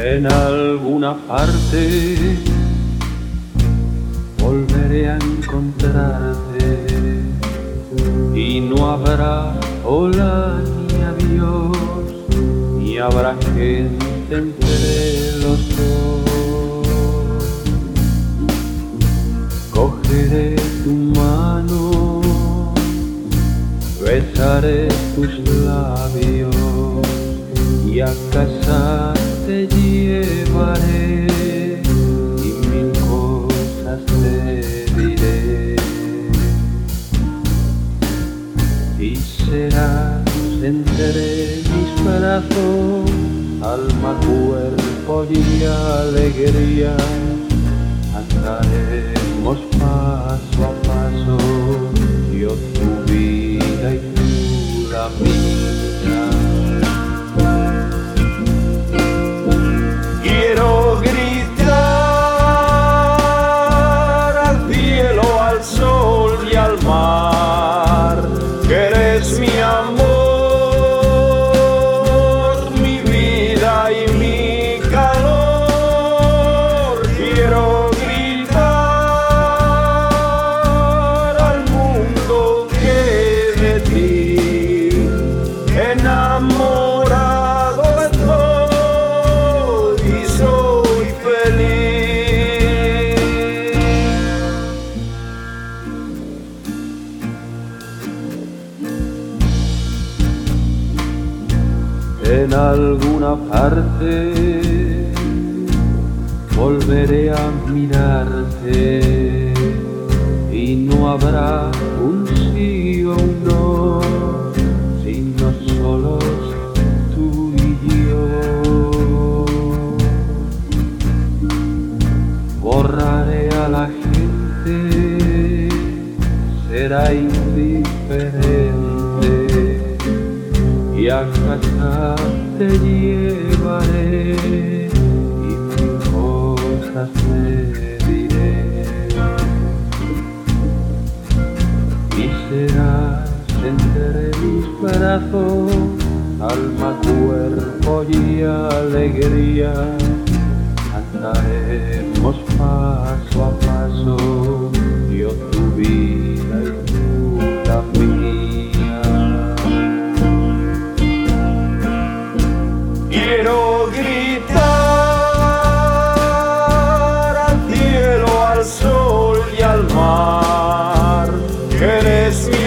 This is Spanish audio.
En alguna parte volveré a encontrarte y no habrá hola ni adiós, ni habrá gente entre los dos. Cogeré tu mano, besaré tus labios y a casa te llevaré y mil cosas te diré. Y serás entre mis brazos, alma, cuerpo y alegría. Andaremos paso a paso, yo tu vida y tú la mía. Quiero gritar al cielo, al sol y al mar, que eres mi amor, mi vida y mi calor. Quiero gritar al mundo que de ti enamorado estoy y soy feliz. En alguna parte volveré a mirarte y no habrá un sí o un no, sino solos tú y yo. Borraré a la gente, será indiferente y a casa te llevaré y mil cosas te diré. Y serás entre mis brazos, alma, cuerpo y alegría. Andaremos paso a paso, yo tu vida y tú la mía. Quiero gritar al cielo, al sol y al mar, que eres mi